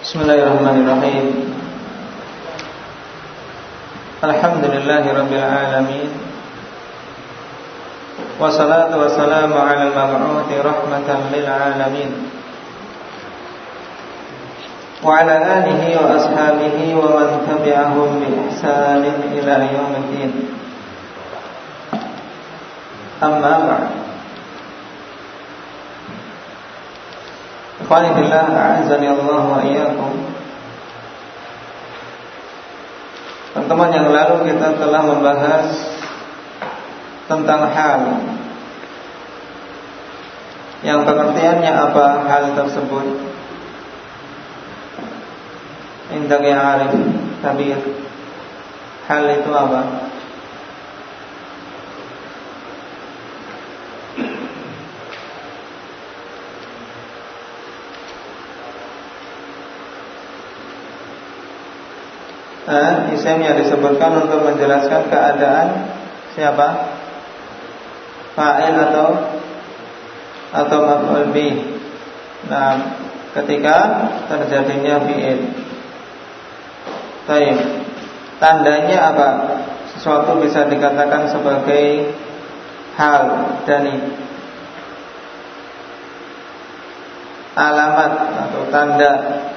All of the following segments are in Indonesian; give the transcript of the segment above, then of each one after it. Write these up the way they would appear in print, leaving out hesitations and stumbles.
Bismillahirrahmanirrahim. Alhamdulillahirabbil alamin. Wassalatu wassalamu ala al-mab'uthi rahmatan lil alamin. Wa ala alihi wa ashabihi wa man tabi'ahum bi ihsanin ila yaumiddin. Amma ba'd. Ikhwani billah, a'azzani Allah wa iyyakum. Pertemuan yang lalu kita telah membahas tentang hal yang pengertiannya apa hal tersebut. Indak ya arif tabir, hal itu apa? Isimnya disebutkan untuk menjelaskan keadaan siapa? Fa'il atau maf'ul bih. Nah, ketika terjadinya fi'il. Baik. Tandanya apa? Sesuatu bisa dikatakan sebagai hal dani. Alamat atau tanda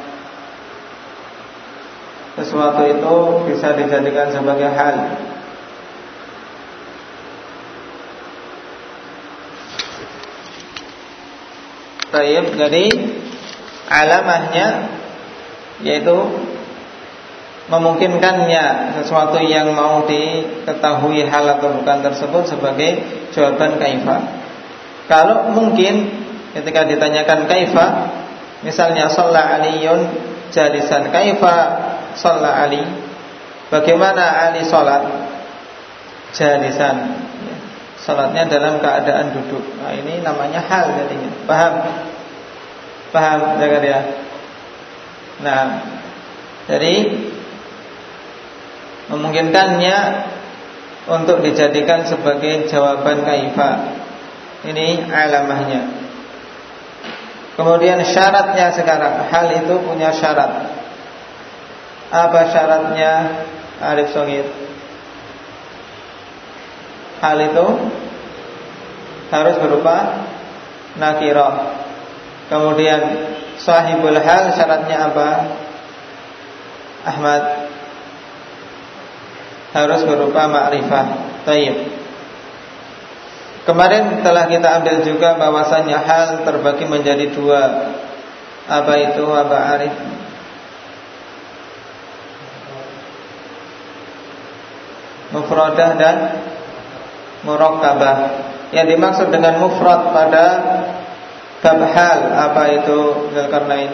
sesuatu itu bisa dijadikan sebagai hal. Baik, jadi alamahnya yaitu memungkinkannya sesuatu yang mau diketahui hal atau bukan tersebut sebagai jawaban kaifa. Kalau mungkin ketika ditanyakan kaifa, misalnya shalla aliyun jalisan, kaifa shalla Ali, bagaimana Ali sholat? Jalisan, sholatnya dalam keadaan duduk. Nah, ini namanya hal jadinya. Paham ya? Nah, jadi memungkinkannya untuk dijadikan sebagai jawaban kaifa. Ini alamahnya. Kemudian syaratnya sekarang, hal itu punya syarat. Apa syaratnya? Arif Shogir. Hal itu harus berupa nakirah. Kemudian sahibul hal syaratnya apa? Ahmad. Harus berupa ma'rifah. Tayyib. Kemarin telah kita ambil juga bahwasannya hal terbagi menjadi dua. Apa itu? Apa Arif? Mufradah dan murakkabah. Yang dimaksud dengan mufrad pada bab hal apa itu Zulkarnain?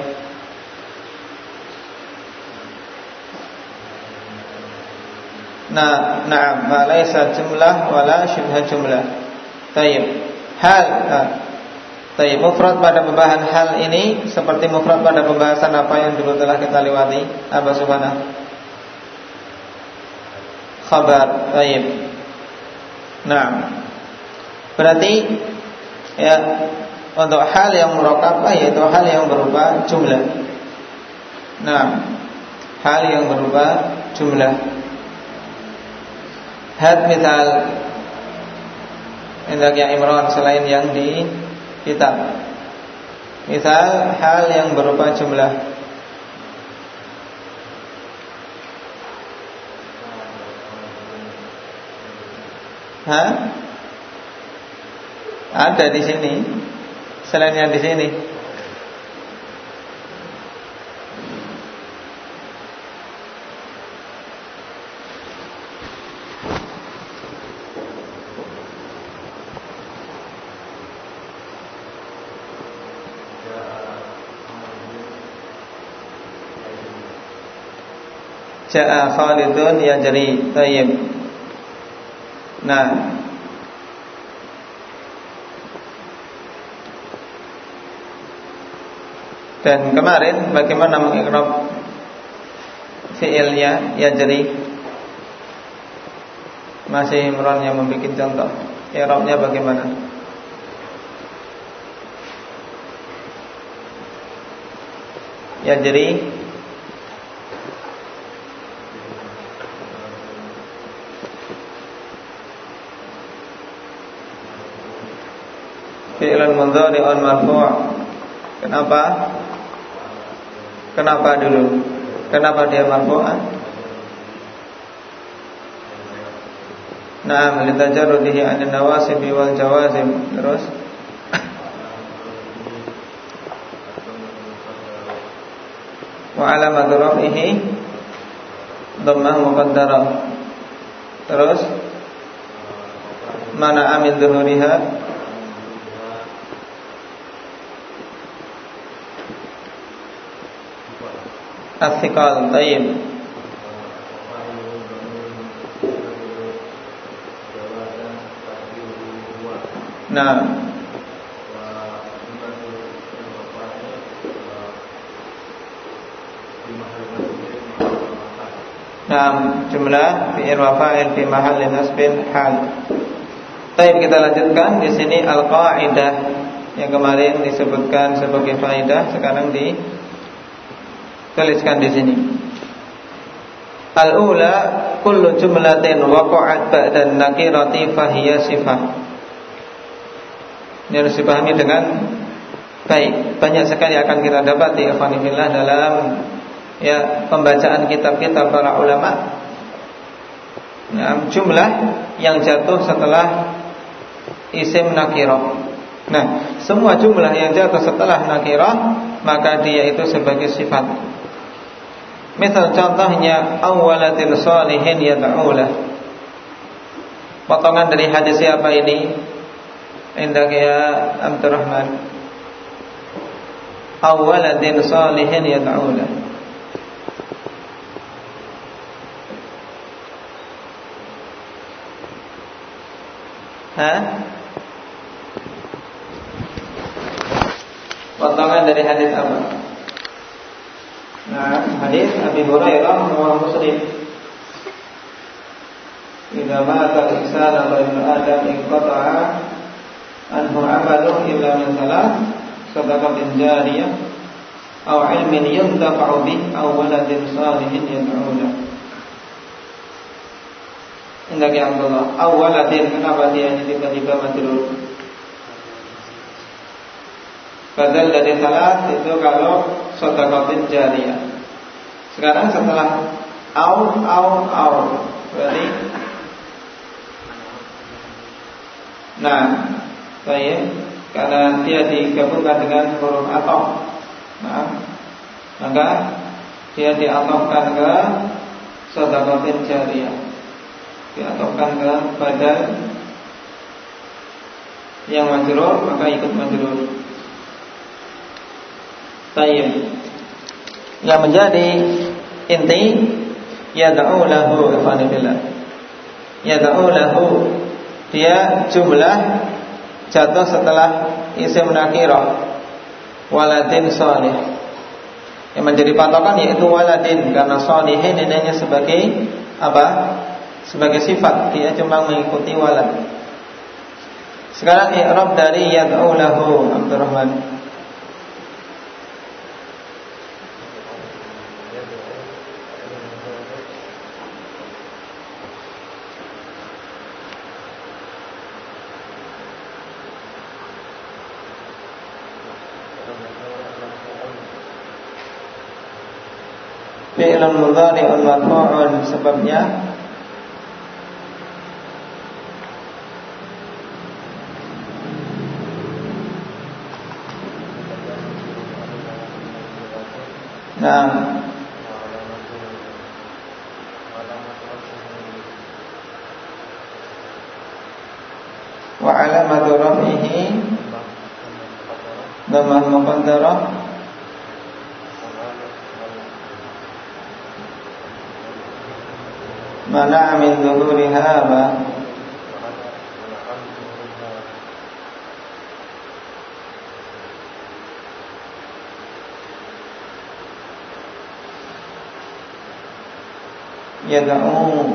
Na'am, ma laisa jumlah wala syibha jumlah. Tayyib. Hal. Tayyib, mufrad pada pembahasan hal ini seperti mufrad pada pembahasan apa yang dulu telah kita lewati. Apa subhanah? Khabar. Baik. Nah, berarti ya untuk hal yang murakkabah yaitu hal yang berupa jumlah. Nah, hal yang berupa jumlah. Had misal indahnya Imran selain yang di kitab. Misal hal yang berupa jumlah. Ada di sini. Selain yang di sini. Ja'a Khalidun yajri. Tayyib. Nah, dan kemarin bagaimana mengikrab fi'ilnya yajri? Masih Imran yang membuat contoh. I'rabnya bagaimana? Yajri mudhari'un marfu'. Kenapa dulu? Kenapa dia marfu'an? Naam, litajarrudihi 'anil nawasib wal jawazim. Terus wa 'alamatu raf'ihi dhammah muqaddarah. Terus mana amin dhuhuriha as-siqal. Tayyib. Nah, jumlah fi'il wa fa'il fi mahalli nasbin hal. Baik, kita lanjutkan di sini al-qaidah yang kemarin disebutkan sebagai faedah, sekarang dituliskan di sini. Al-ula kullu jumlatin waqa'at ba'da an-nakirati fahiya sifah. Ini harus dipahami dengan baik. Banyak sekali akan kita dapati ikhwan fillah dalam pembacaan kitab-kitab para ulama. Jumlah yang jatuh setelah isim nakirah. Nah, semua jumlah yang jatuh setelah nakirah maka dia itu sebagai sifat. Misal contohnya awwalatin sholihin yad'ulah. Potongan dari hadis siapa ini? Indak ya Abdurrahman. Awwaladin sholihin yad'ulah. Potongan dari hadis apa? Nah, hadis Abi Hurairah riwayat Muslim. Idza mata al-insanu wa ibnu Adam inqata'a anhu 'amaluhu illa min salat, shadaqatin jariyah aw 'ilmin yuntafa'u bih aw waladin shalihin yad'u lahu. Indah ya Allah. Awwaladin, kenapa dia tiba-tiba majrur? Badal dari salat itu kalau shadaqatin jariyah. Sekarang setelah au berarti baik, karena dia digabungkan dengan huruf ataf. Maka dia diatofkan ke shadaqatin jariyah. Diatofkan ke badal yang majrur, maka ikut majrur. Tayyib. Yang menjadi inti yad'u lahu ikhwanillah. Yad'u lahu, dia jumlah jatuh setelah isim nakirah waladin sholih. Yang menjadi patokan yaitu waladin, karena sholihin ini hanya sebagai apa? Sebagai sifat, dia cuma mengikuti walad. Sekarang i'rab dari yad'u lahu Abdurrahman. Fi'lun mudhari'un marfu'un, sebabnya wa alamatu raf'ihi dhammah muqaddarah mana min dhuhuriha ma yad'u.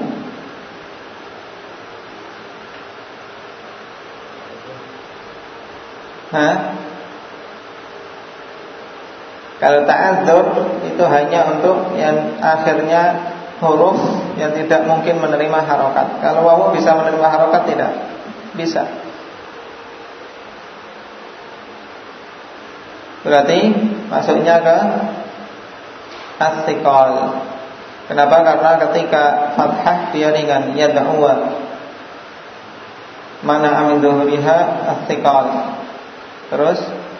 Kalau ta'adzur itu hanya untuk yang akhirnya huruf yang tidak mungkin menerima harokat. Kalau wawu bisa menerima harokat, tidak bisa. Berarti masuknya ke as-siqal. Kenapa? Karena ketika fathah dia ringan, yad'u. Mana amin dhuhuriha as-siqal. Terus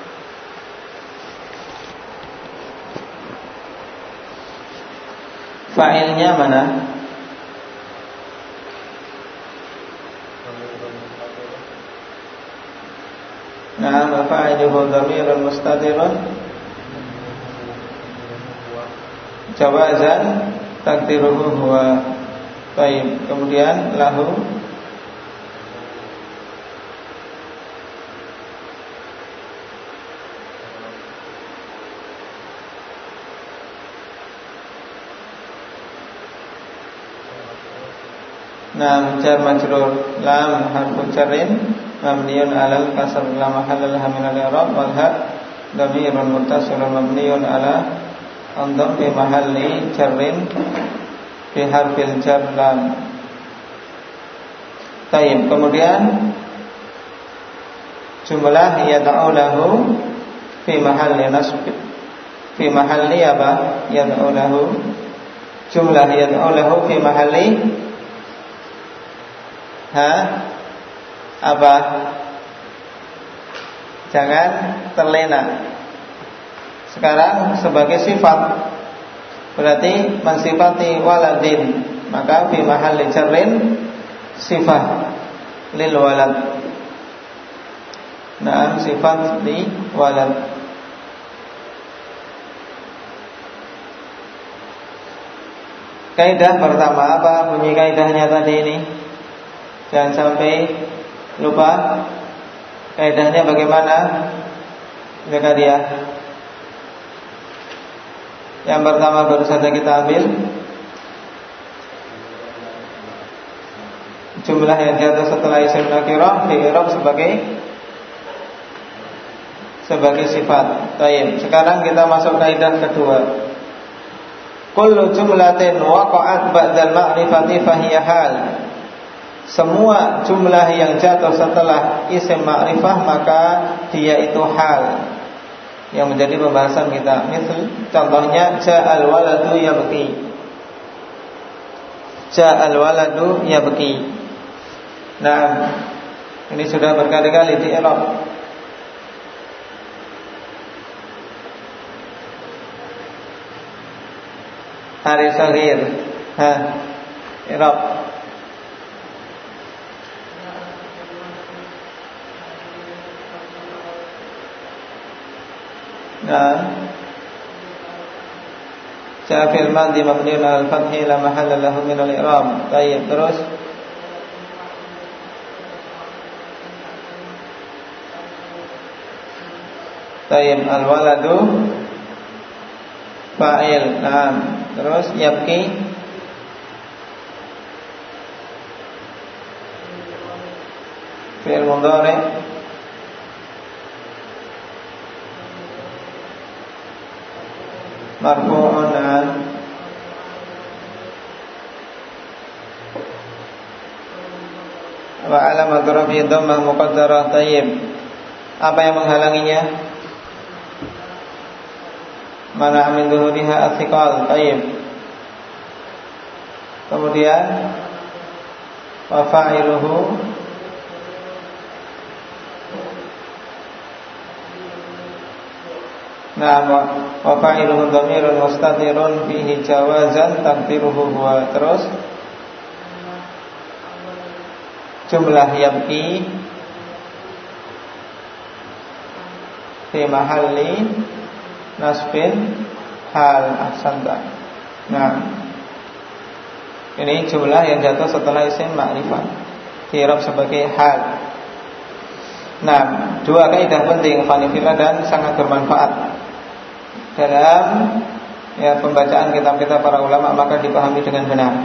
fa'ilnya mana? Nah, fa'iluhu dhamirun mustatirun jawazan takdiruhu huwa. Baik, kemudian lahu nam jar majrur lam harfu jarrin mabniun alal kasr la mahalla laha min al-i'rab wal ha dhamirun muttasilun mabniun ala andam fi mahalli jarrin fi harfil jar lam. Baik, kemudian jumlah yad'u lahu fi mahalli nasb, fi mahalli apa? Yad'u lahu, jumlah yad'u lahu fi mahalli apa? Jangan terlena. Sekarang sebagai sifat, berarti mensifati waladin, maka fi mahalli jarrin sifat lil walad. Nah, sifat li walad. Kaidah pertama apa bunyi kaidahnya tadi ini? Jangan sampai lupa. Kaidahnya bagaimana? Jaga dia. Yang pertama baru saja kita ambil jumlah yang jatuh setelah isim nakirah di i'rab sebagai sifat. Baik, sekarang kita masuk kaidah kedua. Kullu jumlatin waqa'at ba'dal ma'rifati fahiya hal. Semua jumlah yang jatuh setelah isim ma'rifah maka dia itu hal, yang menjadi pembahasan kita. Misal contohnya ja'al waladu yabki. Ja'al waladu yabki. Nah, ini sudah berkali-kali di i'rab. Hari saghir. I'rab. Nah, ja'fil madhi mabniun al-fathi la mahalla lahu min al-i'rab. Baik, terus baik, al-waladu fa'il. Nah, terus yabki fi'il mudhari marfu'un an wa alamat rafi dhammah muqaddarah. Tayyib, apa yang menghalanginya? Mana amin dhuhuriha as-siqal. Tayyib, kemudian wa fa'iluhu nah wa fa'iluhu dhamirun mustatirun fihi jawazan takdiruhu huwa. Terus jumlah yabki fi mahalli nasbin hal. Ahsanta. Nah, ini jumlah yang jatuh setelah isim ma'rifah di i'rab sebagai hal. Nah, dua kaidah penting fanifillah dan sangat bermanfaat dalam pembacaan kitab-kitab para ulama, maka dipahami dengan benar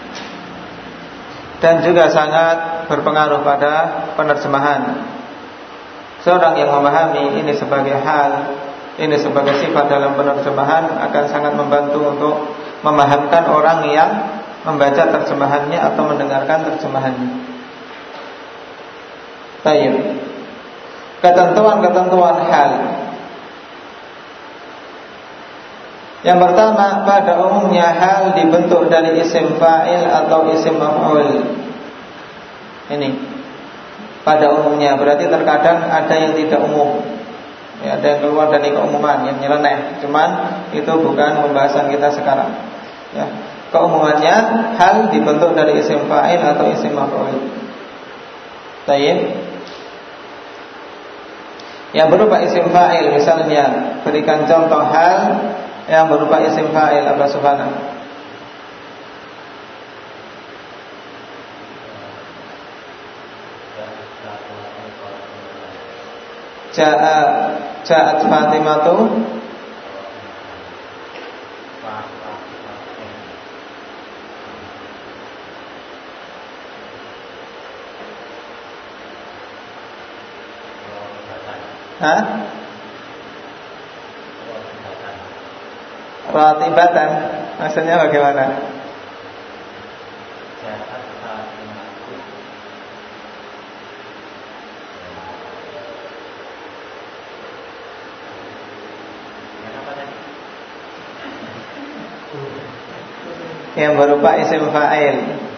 dan juga sangat berpengaruh pada penerjemahan. Seorang yang memahami ini sebagai hal, ini sebagai sifat dalam penerjemahan akan sangat membantu untuk memahamkan orang yang membaca terjemahannya atau mendengarkan terjemahannya. Baik. Ketentuan-ketentuan hal Yang pertama, pada umumnya hal dibentuk dari isim fa'il atau isim maf'ul. Ini pada umumnya, berarti terkadang ada yang tidak umum, ya, ada yang keluar dari keumuman, yang nyeleneh. Cuman itu bukan pembahasan kita sekarang, ya. Keumumannya hal dibentuk dari isim fa'il atau isim maf'ul. Baik. Yang berupa isim fa'il, misalnya berikan contoh hal yang berupa isim fa'il apa subhana? Ja'at Fatimatu Ratibatan. Maksudnya bagaimana? Yang berupa isim fa'il.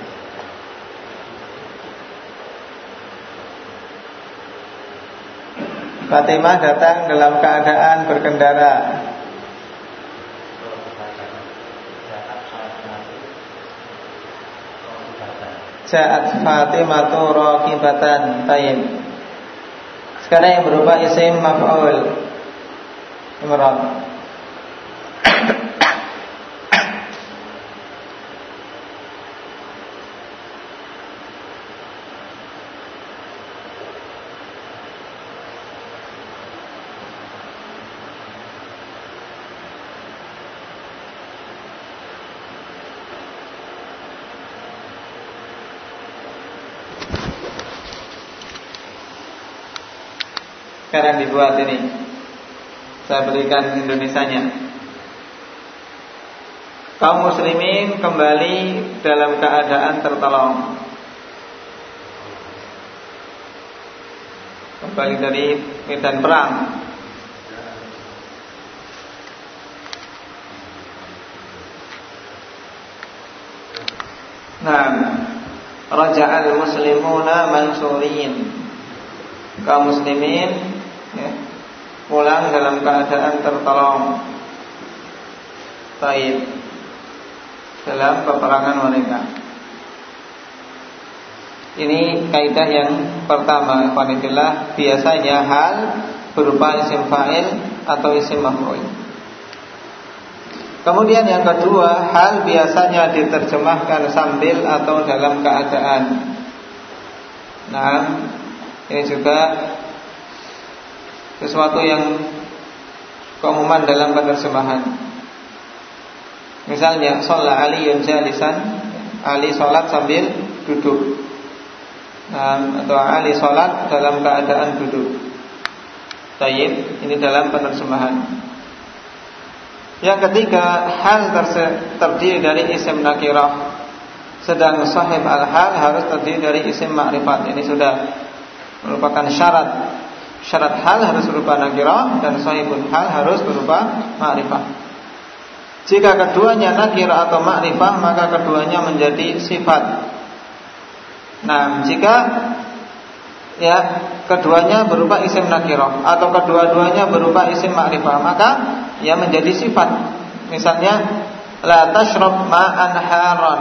Fatimah datang dalam keadaan berkendara. Ja'at Fatimatu raqibatan. Tayyib. Sekarang yang berupa isim maf'ul. Imran. Sekarang dibuat ini, saya berikan Indonesianya. Kaum muslimin kembali dalam keadaan tertolong. Kembali dari medan perang. Nah, raja'al muslimuna mansurin. Kaum muslimin, ya, pulang dalam keadaan tertolong. Taib dalam peperangan mereka. Ini kaidah yang pertama, ikhwanillah. Biasanya hal berupa isim fa'il atau isim maf'ul. Kemudian yang kedua, hal biasanya diterjemahkan sambil atau dalam keadaan. Nah, ini juga sesuatu yang keumuman dalam penerjemahan. Misalnya, sholat Aliyun jalisan, Ali sholat sambil duduk. Atau Ali sholat dalam keadaan duduk. Tayyib, ini dalam penerjemahan. Yang ketiga, hal terdiri dari isim nakirah, sedang sahib al-hal harus terdiri dari isim ma'rifat. Ini sudah merupakan syarat. Syarat hal harus berupa nakirah dan sahibul hal harus berupa ma'rifah. Jika keduanya nakirah atau ma'rifah, maka keduanya menjadi sifat. Nah, jika ya keduanya berupa isim nakirah atau kedua-duanya berupa isim ma'rifah, maka ia menjadi sifat. Misalnya, la tashrab ma'an haran,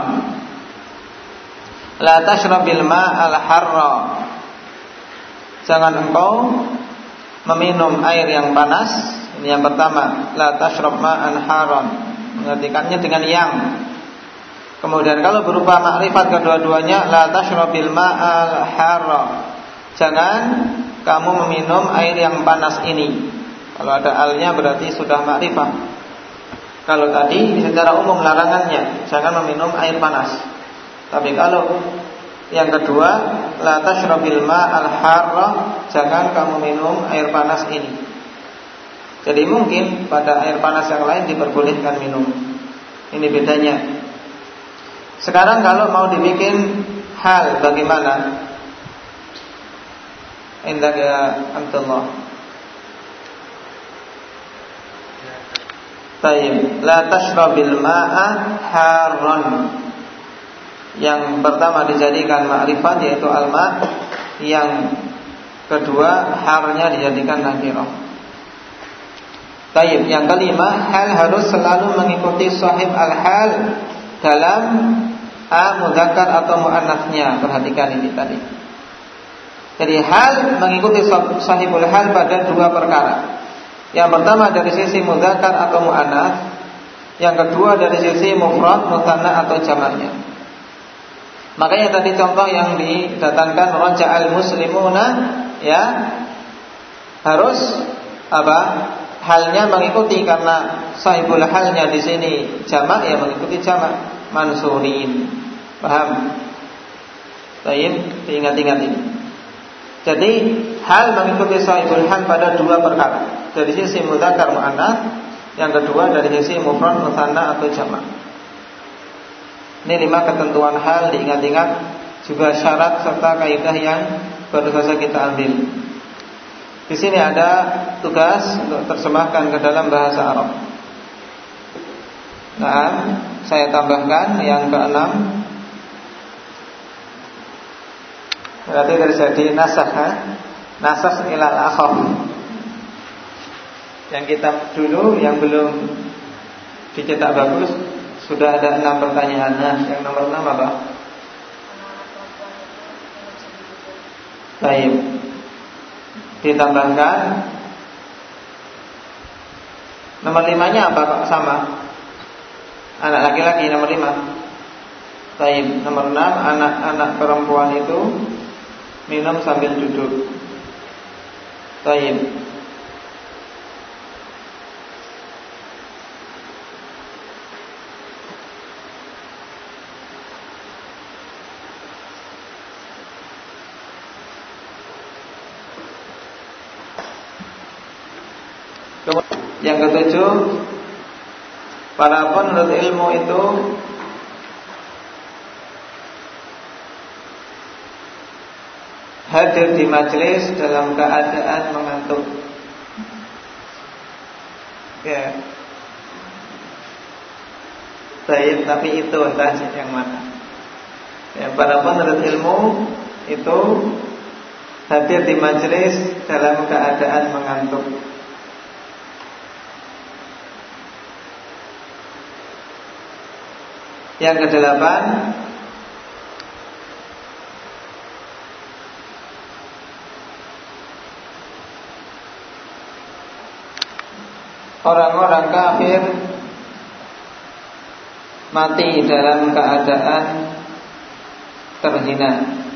la tashrabil ma'al harra. Jangan engkau meminum air yang panas. Ini yang pertama, la tashrab ma'an haran, mengartikannya dengan yang. Kemudian kalau berupa makrifat kedua-duanya, la tashrabil ma'al harra, jangan kamu meminum air yang panas ini. Kalau ada alnya berarti sudah makrifah. Kalau tadi secara umum larangannya, jangan meminum air panas. Tapi kalau yang kedua, la tashrabil ma'al harra, jangan kamu minum air panas ini. Jadi mungkin pada air panas yang lain diperbolehkan minum. Ini bedanya. Sekarang kalau mau dibikin hal bagaimana? Indah ya Abdullah. Tayyib, la tashrabil ma'a harran. Yang pertama dijadikan ma'rifat yaitu al-ma', yang kedua harnya dijadikan nakirah. Tayyib, yang kelima, hal harus selalu mengikuti sahib al-hal dalam mudzakkar atau muannats-nya. Perhatikan ini tadi. Jadi hal mengikuti sahibul hal pada dua perkara. Yang pertama dari sisi mudzakkar atau muannats, yang kedua dari sisi mufrad, mutsanna atau jamaknya. Makanya tadi contoh yang didatangkan raja'al muslimuna, ya, harus apa? Halnya mengikuti, karena sahibul halnya di sini jamak, ya mengikuti jamak mansurin. Paham? Baik, diingat-ingat ini. Jadi hal mengikuti sahibul hal pada dua perkara, dari sisi mudzakkar muannats, yang kedua dari sisi mufrad mutsanna atau jamak. Ini 5 ketentuan hal, diingat-ingat, juga syarat serta kaidah yang baru saja kita ambil. Di sini ada tugas untuk terjemahkan ke dalam bahasa Arab. Nah, saya tambahkan yang ke-6. Berarti terjadi nasakh, nasakh ilal akhaf. Yang kitab dulu yang belum dicetak bagus sudah ada 6 pertanyaan. Nah, yang nomor 6 apa? Baik. Ditambahkan nomor 5-nya apa Pak? Sama. Anak laki-laki nomor 5. Baik, nomor 6, anak-anak perempuan itu minum sambil duduk. Baik. Yang ketujuh, para penuntut ilmu itu hadir di majelis dalam keadaan mengantuk. Ya. Baik, tapi itu entah yang mana. Ya, para penuntut ilmu itu hadir di majelis dalam keadaan mengantuk. Yang kedelapan, orang-orang kafir mati dalam keadaan terhina.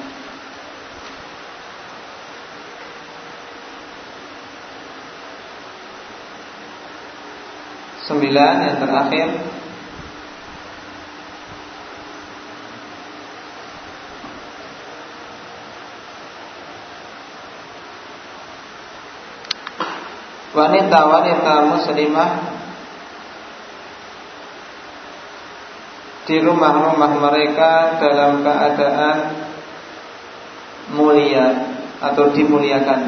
Sembilan, yang terakhir, wanita-wanita muslimah di rumah-rumah mereka dalam keadaan mulia atau dimuliakan.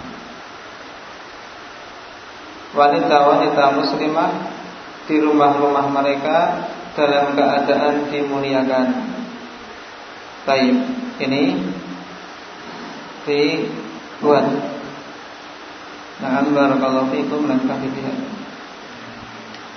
Wanita-wanita muslimah di rumah-rumah mereka dalam keadaan dimuliakan. Baik, ini dibuat. Nah, barakallahu fiikum, lan kahfi